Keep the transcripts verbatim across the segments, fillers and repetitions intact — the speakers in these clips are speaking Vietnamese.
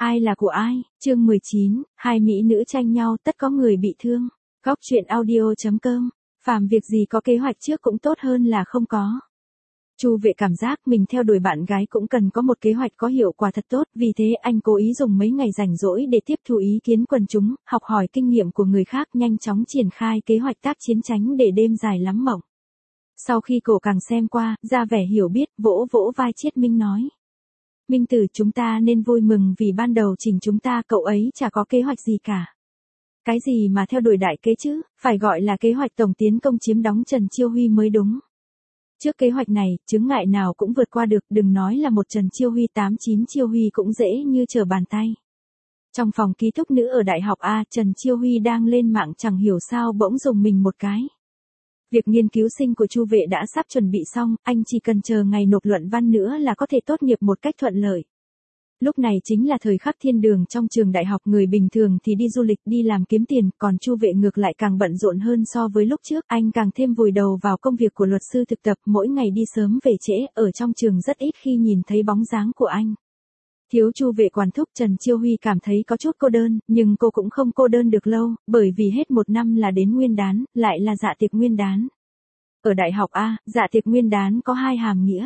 Ai là của ai? Chương mười chín, hai mỹ nữ tranh nhau tất có người bị thương. Góc truyện audio chấm com. Phàm việc gì có kế hoạch trước cũng tốt hơn là không có. Chu Vệ cảm giác mình theo đuổi bạn gái cũng cần có một kế hoạch có hiệu quả thật tốt, vì thế anh cố ý dùng mấy ngày rảnh rỗi để tiếp thu ý kiến quần chúng, học hỏi kinh nghiệm của người khác, nhanh chóng triển khai kế hoạch tác chiến tránh để đêm dài lắm mộng. Sau khi cổ càng xem qua, ra vẻ hiểu biết, vỗ vỗ vai Triết Minh nói. Minh Tử, chúng ta nên vui mừng vì ban đầu chỉnh chúng ta cậu ấy chả có kế hoạch gì cả. Cái gì mà theo đuổi đại kế chứ, phải gọi là kế hoạch tổng tiến công chiếm đóng Trần Chiêu Huy mới đúng. Trước kế hoạch này, chướng ngại nào cũng vượt qua được, đừng nói là một Trần Chiêu Huy, tám chín Chiêu Huy cũng dễ như trở bàn tay. Trong phòng ký túc nữ ở Đại học A, Trần Chiêu Huy đang lên mạng chẳng hiểu sao bỗng dùng mình một cái. Việc nghiên cứu sinh của Chu Vệ đã sắp chuẩn bị xong, anh chỉ cần chờ ngày nộp luận văn nữa là có thể tốt nghiệp một cách thuận lợi. Lúc này chính là thời khắc thiên đường trong trường đại học, người bình thường thì đi du lịch đi làm kiếm tiền, còn Chu Vệ ngược lại càng bận rộn hơn so với lúc trước, anh càng thêm vùi đầu vào công việc của luật sư thực tập, mỗi ngày đi sớm về trễ, ở trong trường rất ít khi nhìn thấy bóng dáng của anh. Thiếu Chu Vệ quản thúc, Trần Chiêu Huy cảm thấy có chút cô đơn, nhưng cô cũng không cô đơn được lâu, bởi vì hết một năm là đến Nguyên đán, lại là dạ tiệc Nguyên đán. Ở Đại học A, dạ tiệc Nguyên đán có hai hàm nghĩa.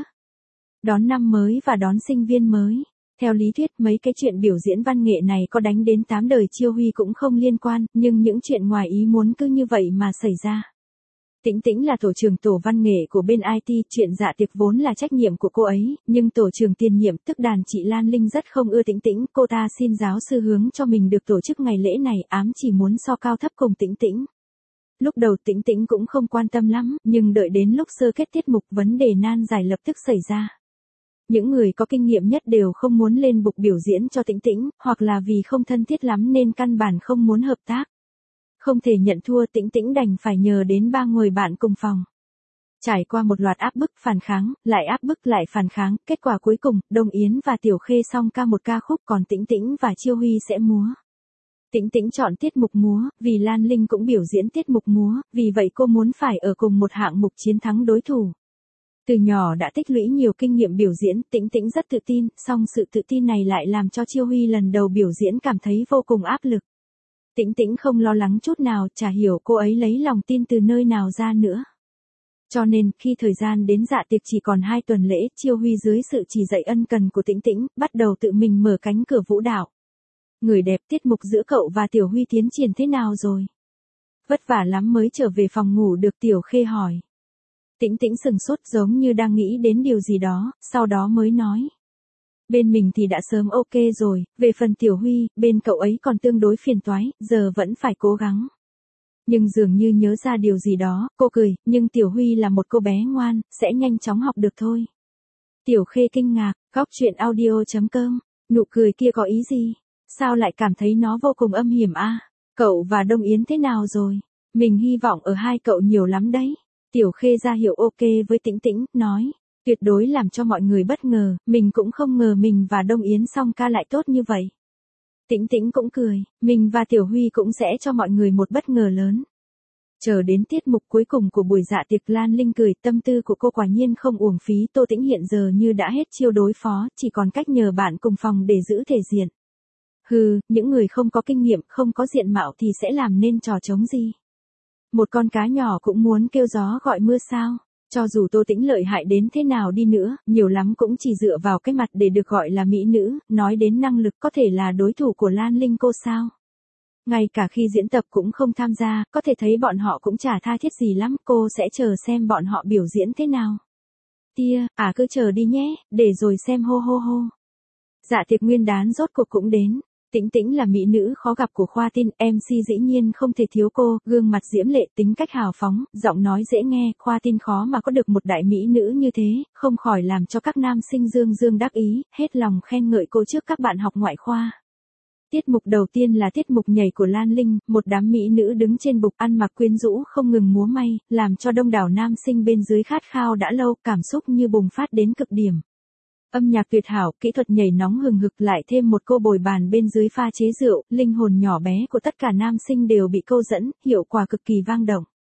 Đón năm mới và đón sinh viên mới. Theo lý thuyết mấy cái chuyện biểu diễn văn nghệ này có đánh đến tám đời Chiêu Huy cũng không liên quan, nhưng những chuyện ngoài ý muốn cứ như vậy mà xảy ra. Tĩnh Tĩnh là tổ trưởng tổ văn nghệ của bên i tê, chuyện dạ tiệc vốn là trách nhiệm của cô ấy, nhưng tổ trưởng tiền nhiệm tức đàn chị Lan Linh rất không ưa Tĩnh Tĩnh, cô ta xin giáo sư hướng cho mình được tổ chức ngày lễ này, ám chỉ muốn so cao thấp cùng Tĩnh Tĩnh. Lúc đầu Tĩnh Tĩnh cũng không quan tâm lắm, nhưng đợi đến lúc sơ kết tiết mục, vấn đề nan giải lập tức xảy ra. Những người có kinh nghiệm nhất đều không muốn lên bục biểu diễn cho Tĩnh Tĩnh, hoặc là vì không thân thiết lắm nên căn bản không muốn hợp tác. Không thể nhận thua, Tĩnh Tĩnh đành phải nhờ đến ba người bạn cùng phòng. Trải qua một loạt áp bức, phản kháng, lại áp bức lại phản kháng, kết quả cuối cùng, Đông Yến và Tiểu Khê song ca một ca khúc, còn Tĩnh Tĩnh và Chiêu Huy sẽ múa. Tĩnh Tĩnh chọn tiết mục múa, vì Lan Linh cũng biểu diễn tiết mục múa, vì vậy cô muốn phải ở cùng một hạng mục chiến thắng đối thủ. Từ nhỏ đã tích lũy nhiều kinh nghiệm biểu diễn, Tĩnh Tĩnh rất tự tin, song sự tự tin này lại làm cho Chiêu Huy lần đầu biểu diễn cảm thấy vô cùng áp lực. Tĩnh Tĩnh không lo lắng chút nào, chả hiểu cô ấy lấy lòng tin từ nơi nào ra nữa. Cho nên, khi thời gian đến dạ tiệc chỉ còn hai tuần lễ, Chiêu Huy dưới sự chỉ dạy ân cần của Tĩnh Tĩnh, bắt đầu tự mình mở cánh cửa vũ đạo. Người đẹp, tiết mục giữa cậu và Tiểu Huy tiến triển thế nào rồi? Vất vả lắm mới trở về phòng ngủ được, Tiểu Khê hỏi. Tĩnh Tĩnh sừng sốt giống như đang nghĩ đến điều gì đó, sau đó mới nói. Bên mình thì đã sớm ok rồi, về phần Tiểu Huy, bên cậu ấy còn tương đối phiền toái, giờ vẫn phải cố gắng. Nhưng dường như nhớ ra điều gì đó, cô cười, nhưng Tiểu Huy là một cô bé ngoan, sẽ nhanh chóng học được thôi. Tiểu Khê kinh ngạc, góc truyện audio chấm com, nụ cười kia có ý gì? Sao lại cảm thấy nó vô cùng âm hiểm a? Cậu và Đông Yến thế nào rồi? Mình hy vọng ở hai cậu nhiều lắm đấy. Tiểu Khê ra hiệu ok với Tĩnh Tĩnh, nói. Tuyệt đối làm cho mọi người bất ngờ, mình cũng không ngờ mình và Đông Yến song ca lại tốt như vậy. Tĩnh Tĩnh cũng cười, mình và Tiểu Huy cũng sẽ cho mọi người một bất ngờ lớn. Chờ đến tiết mục cuối cùng của buổi dạ tiệc, Lan Linh cười, tâm tư của cô quả nhiên không uổng phí, Tô Tĩnh hiện giờ như đã hết chiêu đối phó, chỉ còn cách nhờ bạn cùng phòng để giữ thể diện. Hừ, những người không có kinh nghiệm, không có diện mạo thì sẽ làm nên trò trống gì. Một con cá nhỏ cũng muốn kêu gió gọi mưa sao? Cho dù Tô Tĩnh lợi hại đến thế nào đi nữa, nhiều lắm cũng chỉ dựa vào cái mặt để được gọi là mỹ nữ, nói đến năng lực có thể là đối thủ của Lan Linh cô sao? Ngay cả khi diễn tập cũng không tham gia, có thể thấy bọn họ cũng chả tha thiết gì lắm, cô sẽ chờ xem bọn họ biểu diễn thế nào. Tia, à cứ chờ đi nhé, để rồi xem hô hô hô. Dạ tiệc Nguyên đán rốt cuộc cũng đến. Tĩnh Tĩnh là mỹ nữ khó gặp của khoa tin, em xê dĩ nhiên không thể thiếu cô, gương mặt diễm lệ, tính cách hào phóng, giọng nói dễ nghe, khoa tin khó mà có được một đại mỹ nữ như thế, không khỏi làm cho các nam sinh dương dương đắc ý, hết lòng khen ngợi cô trước các bạn học ngoại khoa. Tiết mục đầu tiên là tiết mục nhảy của Lan Linh, một đám mỹ nữ đứng trên bục ăn mặc quyến rũ không ngừng múa may, làm cho đông đảo nam sinh bên dưới khát khao đã lâu, cảm xúc như bùng phát đến cực điểm. Âm nhạc tuyệt hảo, kỹ thuật nhảy nóng hừng hực, lại thêm một cô bồi bàn bên dưới pha chế rượu, linh hồn nhỏ bé của tất cả nam sinh đều bị câu dẫn, hiệu quả cực kỳ vang động.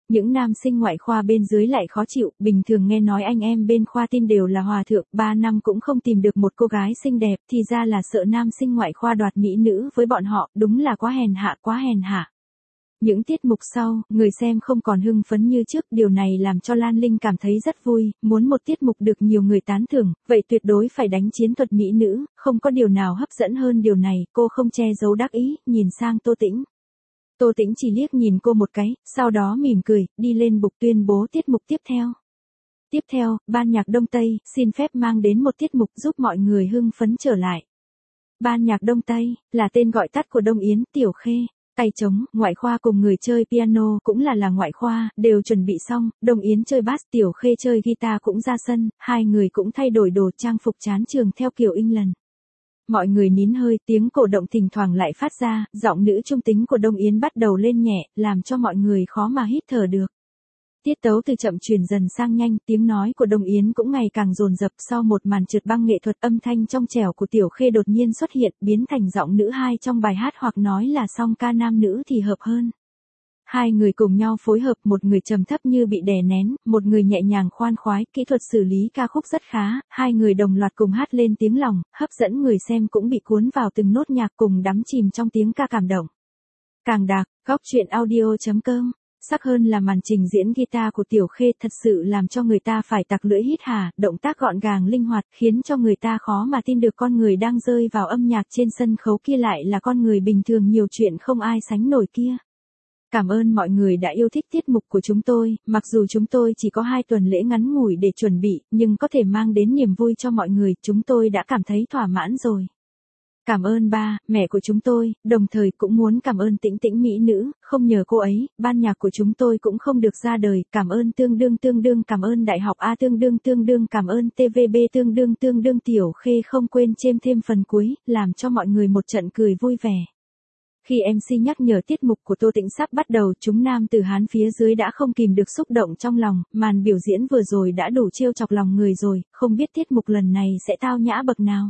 Những nam sinh ngoại khoa bên dưới lại khó chịu, bình thường nghe nói anh em bên khoa tin đều là hòa thượng, ba năm cũng không tìm được một cô gái xinh đẹp, thì ra là sợ nam sinh ngoại khoa đoạt mỹ nữ với bọn họ, đúng là quá hèn hạ quá hèn hạ. Những tiết mục sau, người xem không còn hưng phấn như trước, điều này làm cho Lan Linh cảm thấy rất vui, muốn một tiết mục được nhiều người tán thưởng, vậy tuyệt đối phải đánh chiến thuật mỹ nữ, không có điều nào hấp dẫn hơn điều này, cô không che giấu đắc ý, nhìn sang Tô Tĩnh. Tô Tĩnh chỉ liếc nhìn cô một cái, sau đó mỉm cười, đi lên bục tuyên bố tiết mục tiếp theo. Tiếp theo, ban nhạc Đông Tây, xin phép mang đến một tiết mục giúp mọi người hưng phấn trở lại. Ban nhạc Đông Tây, là tên gọi tắt của Đông Yến, Tiểu Khê. Tay trống, ngoại khoa cùng người chơi piano cũng là là ngoại khoa, đều chuẩn bị xong, Đông Yến chơi bass, Tiểu Khê chơi guitar cũng ra sân, hai người cũng thay đổi đồ trang phục chán trường theo kiểu England. Mọi người nín hơi, tiếng cổ động thỉnh thoảng lại phát ra, giọng nữ trung tính của Đông Yến bắt đầu lên nhẹ, làm cho mọi người khó mà hít thở được. Tiết tấu từ chậm chuyển dần sang nhanh, tiếng nói của Đông Yến cũng ngày càng dồn dập, sau một màn trượt băng nghệ thuật, âm thanh trong trẻo của Tiểu Khê đột nhiên xuất hiện, biến thành giọng nữ hai trong bài hát, hoặc nói là song ca nam nữ thì hợp hơn. Hai người cùng nhau phối hợp, một người trầm thấp như bị đè nén, một người nhẹ nhàng khoan khoái, kỹ thuật xử lý ca khúc rất khá, hai người đồng loạt cùng hát lên tiếng lòng, hấp dẫn người xem cũng bị cuốn vào từng nốt nhạc cùng đắm chìm trong tiếng ca cảm động. Càng Đạc, góc truyện audio chấm com. Sắc hơn là màn trình diễn guitar của Tiểu Khê thật sự làm cho người ta phải tặc lưỡi hít hà, động tác gọn gàng linh hoạt, khiến cho người ta khó mà tin được con người đang rơi vào âm nhạc trên sân khấu kia lại là con người bình thường nhiều chuyện không ai sánh nổi kia. Cảm ơn mọi người đã yêu thích tiết mục của chúng tôi, mặc dù chúng tôi chỉ có hai tuần lễ ngắn ngủi để chuẩn bị, nhưng có thể mang đến niềm vui cho mọi người, chúng tôi đã cảm thấy thỏa mãn rồi. Cảm ơn ba, mẹ của chúng tôi, đồng thời cũng muốn cảm ơn Tĩnh Tĩnh mỹ nữ, không nhờ cô ấy, ban nhạc của chúng tôi cũng không được ra đời, cảm ơn tương đương tương đương cảm ơn Đại học A tương đương tương đương cảm ơn tê vê bê tương đương tương đương Tiểu Khê không quên chêm thêm phần cuối, làm cho mọi người một trận cười vui vẻ. Khi em xê nhắc nhở tiết mục của Tô Tĩnh sắp bắt đầu, chúng nam từ Hán phía dưới đã không kìm được xúc động trong lòng, màn biểu diễn vừa rồi đã đủ trêu chọc lòng người rồi, không biết tiết mục lần này sẽ tao nhã bậc nào.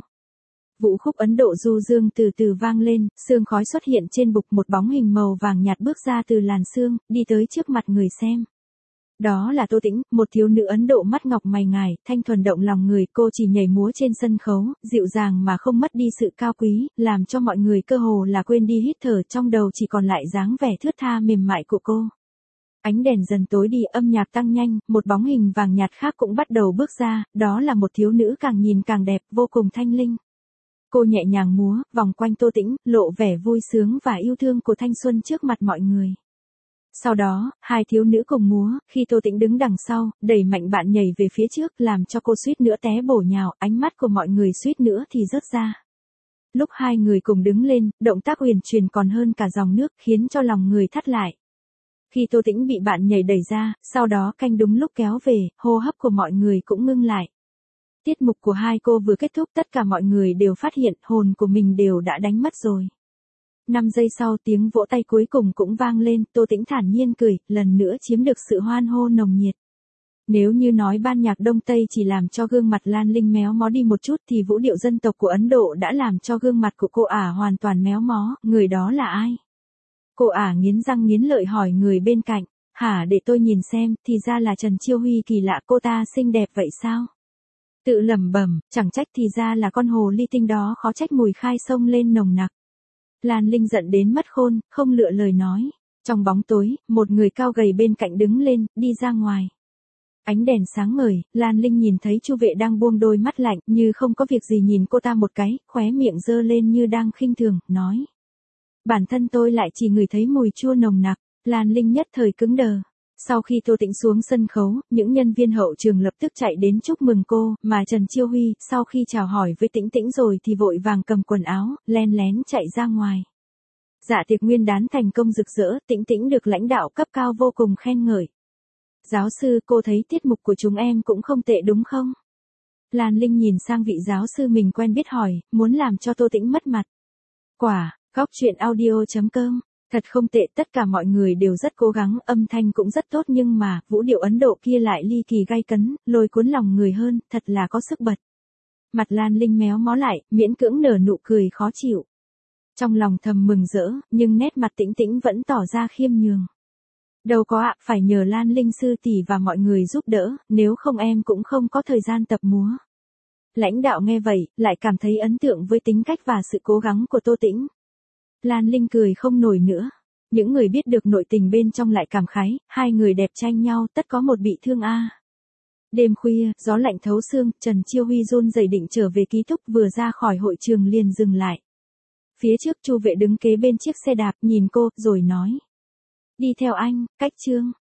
Vũ khúc Ấn Độ du dương từ từ vang lên, sương khói xuất hiện trên bục, một bóng hình màu vàng nhạt bước ra từ làn sương, đi tới trước mặt người xem. Đó là Tô Tĩnh, một thiếu nữ Ấn Độ mắt ngọc mày ngài, thanh thuần động lòng người, cô chỉ nhảy múa trên sân khấu, dịu dàng mà không mất đi sự cao quý, làm cho mọi người cơ hồ là quên đi hít thở, trong đầu chỉ còn lại dáng vẻ thướt tha mềm mại của cô. Ánh đèn dần tối đi, âm nhạc tăng nhanh, một bóng hình vàng nhạt khác cũng bắt đầu bước ra, đó là một thiếu nữ càng nhìn càng đẹp, vô cùng thanh linh. Cô nhẹ nhàng múa, vòng quanh Tô Tĩnh, lộ vẻ vui sướng và yêu thương của thanh xuân trước mặt mọi người. Sau đó, hai thiếu nữ cùng múa, khi Tô Tĩnh đứng đằng sau, đẩy mạnh bạn nhảy về phía trước, làm cho cô suýt nữa té bổ nhào, ánh mắt của mọi người suýt nữa thì rớt ra. Lúc hai người cùng đứng lên, động tác uyển chuyển còn hơn cả dòng nước, khiến cho lòng người thắt lại. Khi Tô Tĩnh bị bạn nhảy đẩy ra, sau đó canh đúng lúc kéo về, hô hấp của mọi người cũng ngưng lại. Tiết mục của hai cô vừa kết thúc, tất cả mọi người đều phát hiện hồn của mình đều đã đánh mất rồi. năm giây sau, tiếng vỗ tay cuối cùng cũng vang lên, Tô Tĩnh thản nhiên cười, lần nữa chiếm được sự hoan hô nồng nhiệt. Nếu như nói ban nhạc Đông Tây chỉ làm cho gương mặt Lan Linh méo mó đi một chút thì vũ điệu dân tộc của Ấn Độ đã làm cho gương mặt của cô ả hoàn toàn méo mó, người đó là ai? Cô ả nghiến răng nghiến lợi hỏi người bên cạnh, hả để tôi nhìn xem, thì ra là Trần Chiêu Huy, kỳ lạ, cô ta xinh đẹp vậy sao? Tự lẩm bẩm, chẳng trách thì ra là con hồ ly tinh đó, khó trách mùi khai sông lên nồng nặc. Lan Linh giận đến mất khôn, không lựa lời nói. Trong bóng tối, một người cao gầy bên cạnh đứng lên, đi ra ngoài. Ánh đèn sáng ngời, Lan Linh nhìn thấy Chu Vệ đang buông đôi mắt lạnh, như không có việc gì nhìn cô ta một cái, khóe miệng giơ lên như đang khinh thường, nói. Bản thân tôi lại chỉ ngửi thấy mùi chua nồng nặc, Lan Linh nhất thời cứng đờ. Sau khi Tô Tĩnh xuống sân khấu, những nhân viên hậu trường lập tức chạy đến chúc mừng cô, mà Trần Chiêu Huy, sau khi chào hỏi với Tĩnh Tĩnh rồi thì vội vàng cầm quần áo, len lén chạy ra ngoài. Dạ tiệc nguyên đán thành công rực rỡ, Tĩnh Tĩnh được lãnh đạo cấp cao vô cùng khen ngợi. Giáo sư, cô thấy tiết mục của chúng em cũng không tệ đúng không? Lan Linh nhìn sang vị giáo sư mình quen biết hỏi, muốn làm cho Tô Tĩnh mất mặt. Quả, góc truyện audio chấm com. Thật không tệ, tất cả mọi người đều rất cố gắng, âm thanh cũng rất tốt, nhưng mà, vũ điệu Ấn Độ kia lại ly kỳ gay cấn, lôi cuốn lòng người hơn, thật là có sức bật. Mặt Lan Linh méo mó lại, miễn cưỡng nở nụ cười khó chịu. Trong lòng thầm mừng rỡ, nhưng nét mặt Tĩnh Tĩnh vẫn tỏ ra khiêm nhường. Đâu có ạ, phải nhờ Lan Linh sư tỷ và mọi người giúp đỡ, nếu không em cũng không có thời gian tập múa. Lãnh đạo nghe vậy, lại cảm thấy ấn tượng với tính cách và sự cố gắng của Tô Tĩnh. Lan Linh cười không nổi nữa. Những người biết được nội tình bên trong lại cảm khái, hai người đẹp tranh nhau, tất có một bị thương a. Đêm khuya, gió lạnh thấu xương, Trần Chiêu Huy run rẩy định trở về ký túc, vừa ra khỏi hội trường liền dừng lại. Phía trước Chu Vệ đứng kế bên chiếc xe đạp, nhìn cô, rồi nói. Đi theo anh, cách Trương.